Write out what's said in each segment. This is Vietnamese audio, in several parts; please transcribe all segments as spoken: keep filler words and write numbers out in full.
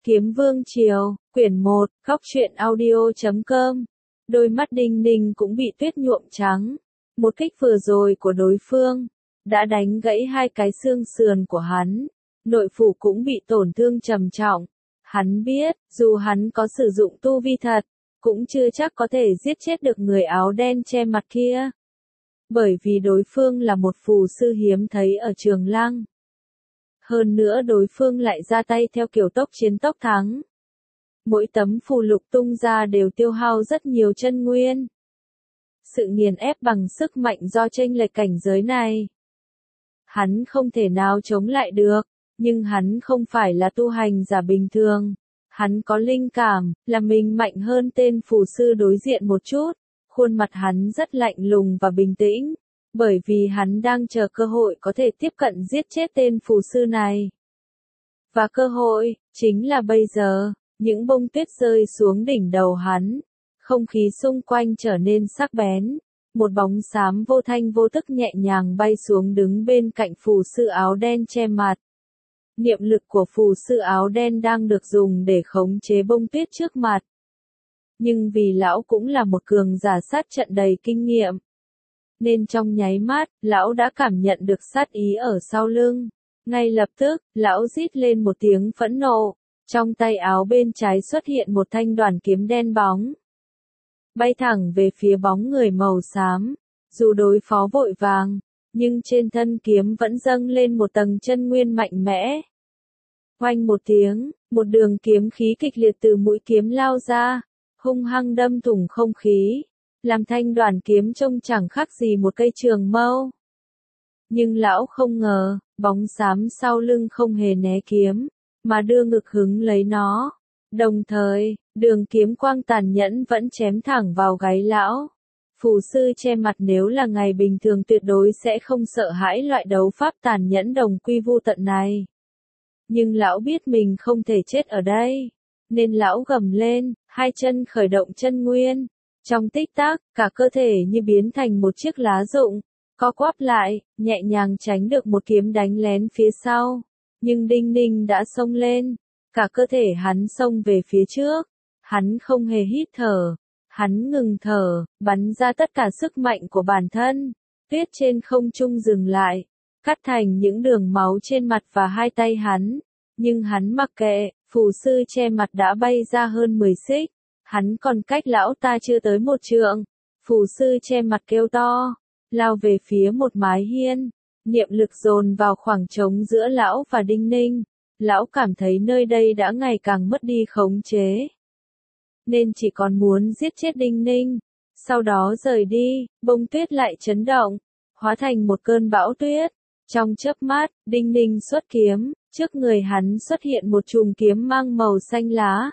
Kiếm Vương Triều, quyển một, góc truyện audio chấm com. Đôi mắt Đinh Ninh cũng bị tuyết nhuộm trắng. Một kích vừa rồi của đối phương đã đánh gãy hai cái xương sườn của hắn. Nội phủ cũng bị tổn thương trầm trọng. Hắn biết, dù hắn có sử dụng tu vi thật, cũng chưa chắc có thể giết chết được người áo đen che mặt kia. Bởi vì đối phương là một phù sư hiếm thấy ở Trường Lăng. Hơn nữa đối phương lại ra tay theo kiểu tốc chiến tốc thắng. Mỗi tấm phù lục tung ra đều tiêu hao rất nhiều chân nguyên. Sự nghiền ép bằng sức mạnh do chênh lệch cảnh giới này. Hắn không thể nào chống lại được, nhưng hắn không phải là tu hành giả bình thường. Hắn có linh cảm, là mình mạnh hơn tên phù sư đối diện một chút. Khuôn mặt hắn rất lạnh lùng và bình tĩnh. Bởi vì hắn đang chờ cơ hội có thể tiếp cận giết chết tên phù sư này. Và cơ hội, chính là bây giờ, những bông tuyết rơi xuống đỉnh đầu hắn. Không khí xung quanh trở nên sắc bén. Một bóng xám vô thanh vô tức nhẹ nhàng bay xuống đứng bên cạnh phù sư áo đen che mặt. Niệm lực của phù sư áo đen đang được dùng để khống chế bông tuyết trước mặt. Nhưng vì lão cũng là một cường giả sát trận đầy kinh nghiệm. Nên trong nháy mắt, lão đã cảm nhận được sát ý ở sau lưng. Ngay lập tức, lão rít lên một tiếng phẫn nộ. Trong tay áo bên trái xuất hiện một thanh đoàn kiếm đen bóng. Bay thẳng về phía bóng người màu xám. Dù đối phó vội vàng, nhưng trên thân kiếm vẫn dâng lên một tầng chân nguyên mạnh mẽ. Oanh một tiếng, một đường kiếm khí kịch liệt từ mũi kiếm lao ra, hung hăng đâm thủng không khí. Làm thanh đoàn kiếm trông chẳng khác gì một cây trường mâu. Nhưng lão không ngờ, bóng xám sau lưng không hề né kiếm, mà đưa ngực hứng lấy nó. Đồng thời, đường kiếm quang tàn nhẫn vẫn chém thẳng vào gáy lão. Phù sư che mặt nếu là ngày bình thường tuyệt đối sẽ không sợ hãi loại đấu pháp tàn nhẫn đồng quy vu tận này. Nhưng lão biết mình không thể chết ở đây. Nên lão gầm lên, hai chân khởi động chân nguyên. Trong tích tắc, cả cơ thể như biến thành một chiếc lá rụng, co quắp lại, nhẹ nhàng tránh được một kiếm đánh lén phía sau. Nhưng Đinh Ninh đã xông lên, cả cơ thể hắn xông về phía trước. Hắn không hề hít thở, hắn ngừng thở, bắn ra tất cả sức mạnh của bản thân. Tuyết trên không trung dừng lại, cắt thành những đường máu trên mặt và hai tay hắn. Nhưng hắn mặc kệ, phù sư che mặt đã bay ra hơn mười xích. Hắn còn cách lão ta chưa tới một trượng. Phù sư che mặt kêu to, lao về phía một mái hiên. Niệm lực dồn vào khoảng trống giữa lão và Đinh Ninh. Lão cảm thấy nơi đây đã ngày càng mất đi khống chế. Nên chỉ còn muốn giết chết Đinh Ninh. Sau đó rời đi, bông tuyết lại chấn động, hóa thành một cơn bão tuyết. Trong chớp mắt, Đinh Ninh xuất kiếm, trước người hắn xuất hiện một chùm kiếm mang màu xanh lá.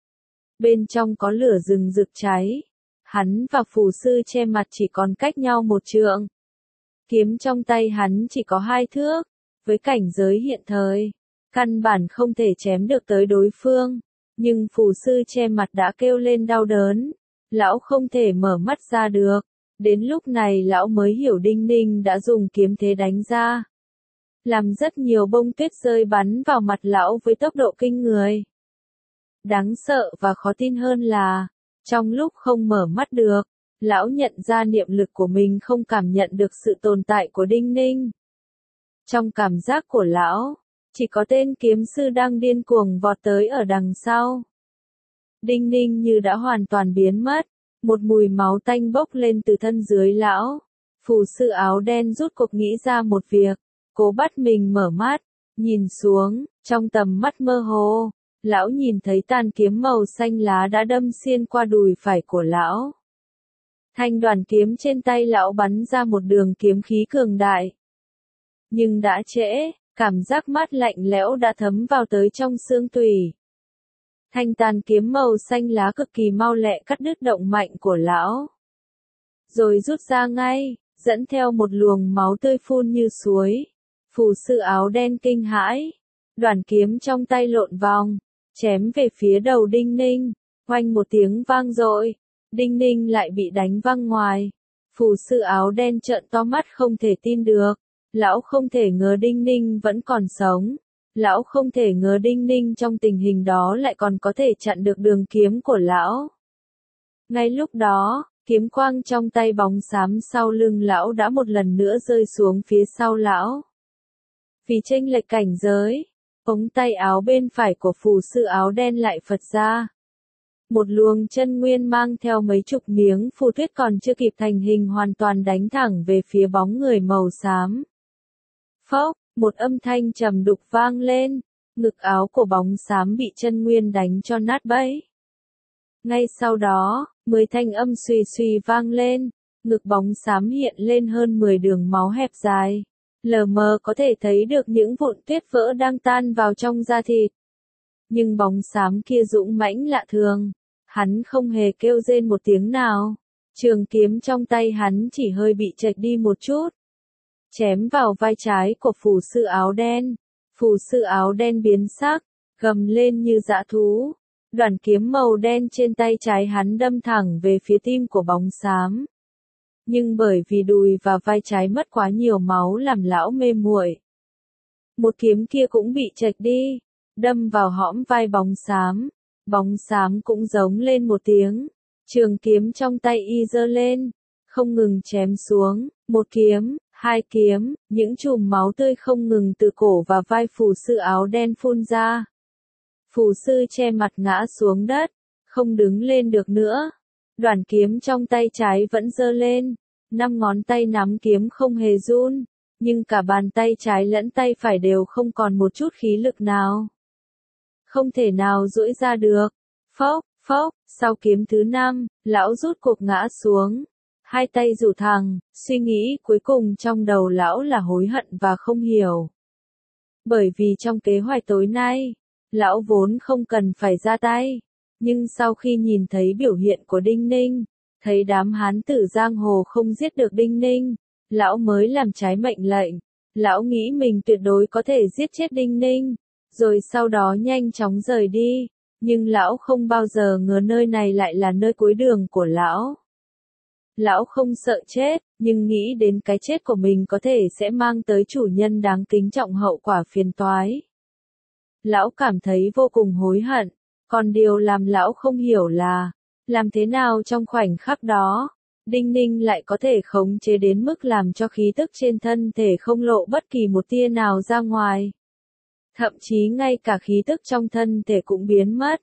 Bên trong có lửa rừng rực cháy. Hắn và phù sư che mặt chỉ còn cách nhau một trượng. Kiếm trong tay hắn chỉ có hai thước. Với cảnh giới hiện thời, căn bản không thể chém được tới đối phương. Nhưng phù sư che mặt đã kêu lên đau đớn. Lão không thể mở mắt ra được. Đến lúc này lão mới hiểu Đinh Ninh đã dùng kiếm thế đánh ra. Làm rất nhiều bông tuyết rơi bắn vào mặt lão với tốc độ kinh người. Đáng sợ và khó tin hơn là, trong lúc không mở mắt được, lão nhận ra niệm lực của mình không cảm nhận được sự tồn tại của Đinh Ninh. Trong cảm giác của lão, chỉ có tên kiếm sư đang điên cuồng vọt tới ở đằng sau. Đinh Ninh như đã hoàn toàn biến mất, một mùi máu tanh bốc lên từ thân dưới lão. Phù sư áo đen rút cuộc nghĩ ra một việc, cố bắt mình mở mắt, nhìn xuống, trong tầm mắt mơ hồ. Lão nhìn thấy tàn kiếm màu xanh lá đã đâm xuyên qua đùi phải của lão. Thanh đoàn kiếm trên tay lão bắn ra một đường kiếm khí cường đại. Nhưng đã trễ, cảm giác mát lạnh lẽo đã thấm vào tới trong xương tủy. Thanh tàn kiếm màu xanh lá cực kỳ mau lẹ cắt đứt động mạnh của lão. Rồi rút ra ngay, dẫn theo một luồng máu tươi phun như suối. Phù sư áo đen kinh hãi. Đoàn kiếm trong tay lộn vòng, chém về phía đầu Đinh Ninh. Oanh một tiếng vang dội, Đinh Ninh lại bị đánh văng ngoài. Phù sư áo đen trợn to mắt không thể tin được. Lão không thể ngờ Đinh Ninh vẫn còn sống. Lão không thể ngờ Đinh Ninh trong tình hình đó lại còn có thể chặn được đường kiếm của lão. Ngay lúc đó, kiếm quang trong tay bóng xám sau lưng lão đã một lần nữa rơi xuống phía sau lão. Vì chênh lệch cảnh giới, ống tay áo bên phải của phù sư áo đen lại phật ra. Một luồng chân nguyên mang theo mấy chục miếng phù tuyết còn chưa kịp thành hình hoàn toàn đánh thẳng về phía bóng người màu xám. Phốc, một âm thanh trầm đục vang lên, ngực áo của bóng xám bị chân nguyên đánh cho nát bấy. Ngay sau đó, mười thanh âm suy suy vang lên, ngực bóng xám hiện lên hơn mười đường máu hẹp dài. Lờ mờ có thể thấy được những vụn tuyết vỡ đang tan vào trong da thịt. Nhưng bóng xám kia dũng mãnh lạ thường. Hắn không hề kêu rên một tiếng nào. Trường kiếm trong tay hắn chỉ hơi bị chệch đi một chút. Chém vào vai trái của phù sư áo đen. Phù sư áo đen biến sắc, gầm lên như dã thú. Đoạn kiếm màu đen trên tay trái hắn đâm thẳng về phía tim của bóng xám. Nhưng bởi vì đùi và vai trái mất quá nhiều máu làm lão mê muội. Một kiếm kia cũng bị chệch đi, đâm vào hõm vai bóng xám. Bóng xám cũng giống lên một tiếng. Trường kiếm trong tay y giơ lên, không ngừng chém xuống, một kiếm, hai kiếm, những chùm máu tươi không ngừng từ cổ và vai phù sư áo đen phun ra. Phù sư che mặt ngã xuống đất, không đứng lên được nữa. Đoạn kiếm trong tay trái vẫn giơ lên, năm ngón tay nắm kiếm không hề run, nhưng cả bàn tay trái lẫn tay phải đều không còn một chút khí lực nào. Không thể nào duỗi ra được. Phốc, phốc, sau kiếm thứ năm, lão rút cuộc ngã xuống. Hai tay rủ thẳng, suy nghĩ cuối cùng trong đầu lão là hối hận và không hiểu. Bởi vì trong kế hoạch tối nay, lão vốn không cần phải ra tay. Nhưng sau khi nhìn thấy biểu hiện của Đinh Ninh, thấy đám hán tử giang hồ không giết được Đinh Ninh, lão mới làm trái mệnh lệnh. Lão nghĩ mình tuyệt đối có thể giết chết Đinh Ninh, rồi sau đó nhanh chóng rời đi. Nhưng lão không bao giờ ngờ nơi này lại là nơi cuối đường của lão. Lão không sợ chết, nhưng nghĩ đến cái chết của mình có thể sẽ mang tới chủ nhân đáng kính trọng hậu quả phiền toái. Lão cảm thấy vô cùng hối hận, còn điều làm lão không hiểu là, làm thế nào trong khoảnh khắc đó, Đinh Ninh lại có thể khống chế đến mức làm cho khí tức trên thân thể không lộ bất kỳ một tia nào ra ngoài. Thậm chí ngay cả khí tức trong thân thể cũng biến mất.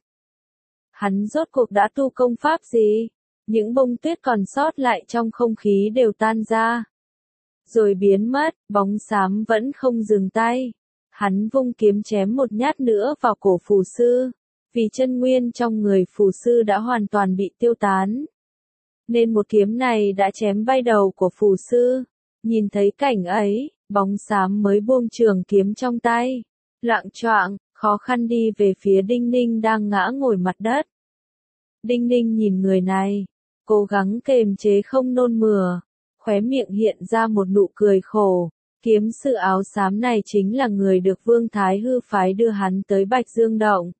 Hắn rốt cuộc đã tu công pháp gì? Những bông tuyết còn sót lại trong không khí đều tan ra. Rồi biến mất, bóng xám vẫn không dừng tay. Hắn vung kiếm chém một nhát nữa vào cổ phù sư. Vì chân nguyên trong người phù sư đã hoàn toàn bị tiêu tán. Nên một kiếm này đã chém bay đầu của phù sư. Nhìn thấy cảnh ấy, bóng xám mới buông trường kiếm trong tay. Loạng choạng, khó khăn đi về phía Đinh Ninh đang ngã ngồi mặt đất. Đinh Ninh nhìn người này, cố gắng kềm chế không nôn mửa, khóe miệng hiện ra một nụ cười khổ. Kiếm sư áo xám này chính là người được Vương Thái Hư phái đưa hắn tới Bạch Dương Động.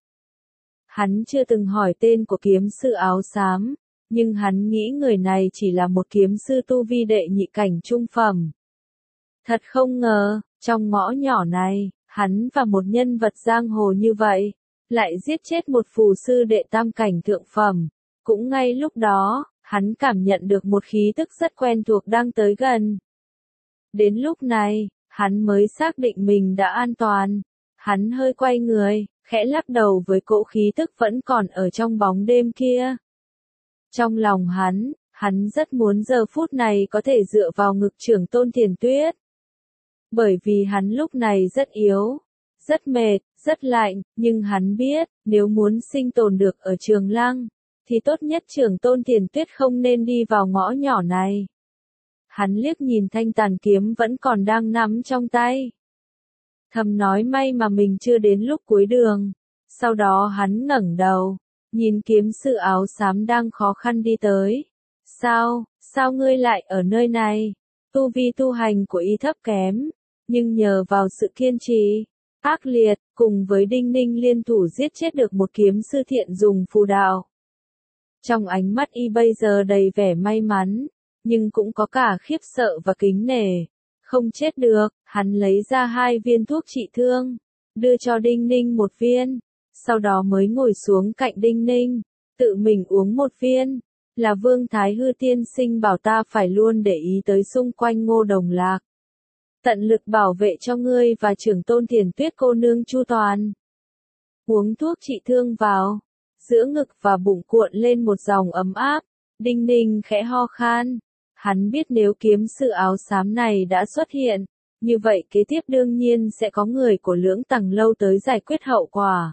Hắn chưa từng hỏi tên của kiếm sư áo xám, nhưng hắn nghĩ người này chỉ là một kiếm sư tu vi đệ nhị cảnh trung phẩm. Thật không ngờ, trong ngõ nhỏ này, hắn và một nhân vật giang hồ như vậy, lại giết chết một phù sư đệ tam cảnh thượng phẩm. Cũng ngay lúc đó, hắn cảm nhận được một khí tức rất quen thuộc đang tới gần. Đến lúc này, hắn mới xác định mình đã an toàn. Hắn hơi quay người, khẽ lắc đầu với cỗ khí tức vẫn còn ở trong bóng đêm kia. Trong lòng hắn, hắn rất muốn giờ phút này có thể dựa vào ngực Trưởng Tôn Thiền Tuyết. Bởi vì hắn lúc này rất yếu, rất mệt, rất lạnh, nhưng hắn biết, nếu muốn sinh tồn được ở Trường Lăng, thì tốt nhất Trưởng Tôn Thiền Tuyết không nên đi vào ngõ nhỏ này. Hắn liếc nhìn thanh tàn kiếm vẫn còn đang nắm trong tay. Thầm nói may mà mình chưa đến lúc cuối đường. Sau đó hắn ngẩng đầu, nhìn kiếm sư áo xám đang khó khăn đi tới. Sao, sao ngươi lại ở nơi này? Tu vi tu hành của y thấp kém, nhưng nhờ vào sự kiên trì, ác liệt, cùng với Đinh Ninh liên thủ giết chết được một kiếm sư thiện dùng phù đạo. Trong ánh mắt y bây giờ đầy vẻ may mắn, nhưng cũng có cả khiếp sợ và kính nể. Không chết được, hắn lấy ra hai viên thuốc trị thương. đưa cho Đinh Ninh một viên, sau đó mới ngồi xuống cạnh Đinh Ninh, tự mình uống một viên, là Vương Thái Hư tiên sinh bảo ta phải luôn để ý tới xung quanh Ngô Đồng Lạc. Tận lực bảo vệ cho ngươi và trưởng tôn Thiền Tuyết cô nương chu toàn. Uống thuốc trị thương vào, giữa ngực và bụng cuộn lên một dòng ấm áp, Đinh Ninh khẽ ho khan. Hắn biết nếu kiếm sư áo xám này đã xuất hiện, như vậy kế tiếp đương nhiên sẽ có người của Lưỡng Tầng Lâu tới giải quyết hậu quả.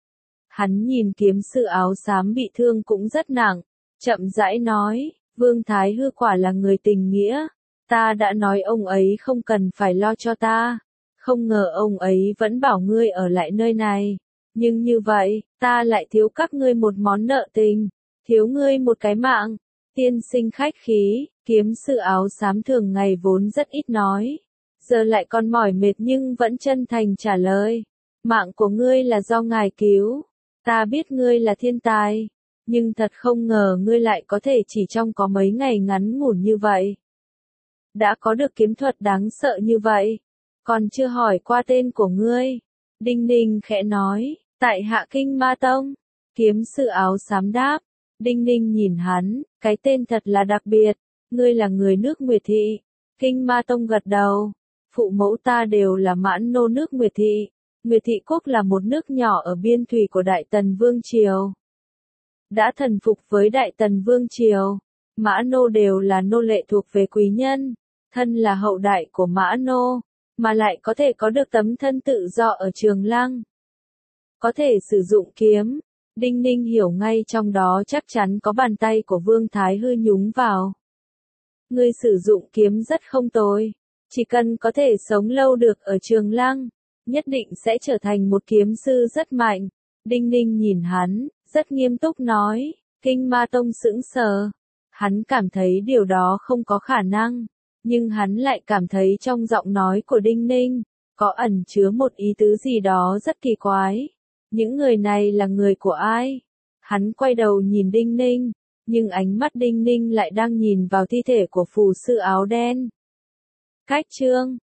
Hắn nhìn kiếm sư áo xám bị thương cũng rất nặng, chậm rãi nói, Vương Thái Hư quả là người tình nghĩa, ta đã nói ông ấy không cần phải lo cho ta, không ngờ ông ấy vẫn bảo ngươi ở lại nơi này, nhưng như vậy, ta lại thiếu các ngươi một món nợ tình, thiếu ngươi một cái mạng. Tiên sinh khách khí, kiếm sư áo xám thường ngày vốn rất ít nói, giờ lại còn mỏi mệt nhưng vẫn chân thành trả lời, mạng của ngươi là do ngài cứu, ta biết ngươi là thiên tài, nhưng thật không ngờ ngươi lại có thể chỉ trong có mấy ngày ngắn ngủn như vậy. Đã có được kiếm thuật đáng sợ như vậy, còn chưa hỏi qua tên của ngươi. Đinh Ninh khẽ nói, tại Hạ Kinh Ma Tông, kiếm sư áo xám đáp. Đinh Ninh nhìn hắn, cái tên thật là đặc biệt, ngươi là người nước Nguyệt Thị. Kinh Ma Tông gật đầu, phụ mẫu ta đều là mãn nô nước Nguyệt Thị. Nguyệt Thị Quốc là một nước nhỏ ở biên thủy của Đại Tần Vương Triều. Đã thần phục với Đại Tần Vương Triều, Mã Nô đều là nô lệ thuộc về quý nhân, thân là hậu đại của Mã Nô, mà lại có thể có được tấm thân tự do ở Trường Lăng. Có thể sử dụng kiếm. Đinh Ninh hiểu ngay trong đó chắc chắn có bàn tay của Vương Thái Hư nhúng vào. Ngươi sử dụng kiếm rất không tồi, chỉ cần có thể sống lâu được ở Trường Lăng, nhất định sẽ trở thành một kiếm sư rất mạnh. Đinh Ninh nhìn hắn, rất nghiêm túc nói, Kinh Ma Tông sững sờ. Hắn cảm thấy điều đó không có khả năng, nhưng hắn lại cảm thấy trong giọng nói của Đinh Ninh, có ẩn chứa một ý tứ gì đó rất kỳ quái. Những người này là người của ai? Hắn quay đầu nhìn Đinh Ninh, nhưng ánh mắt Đinh Ninh lại đang nhìn vào thi thể của phù sư áo đen. Cách chương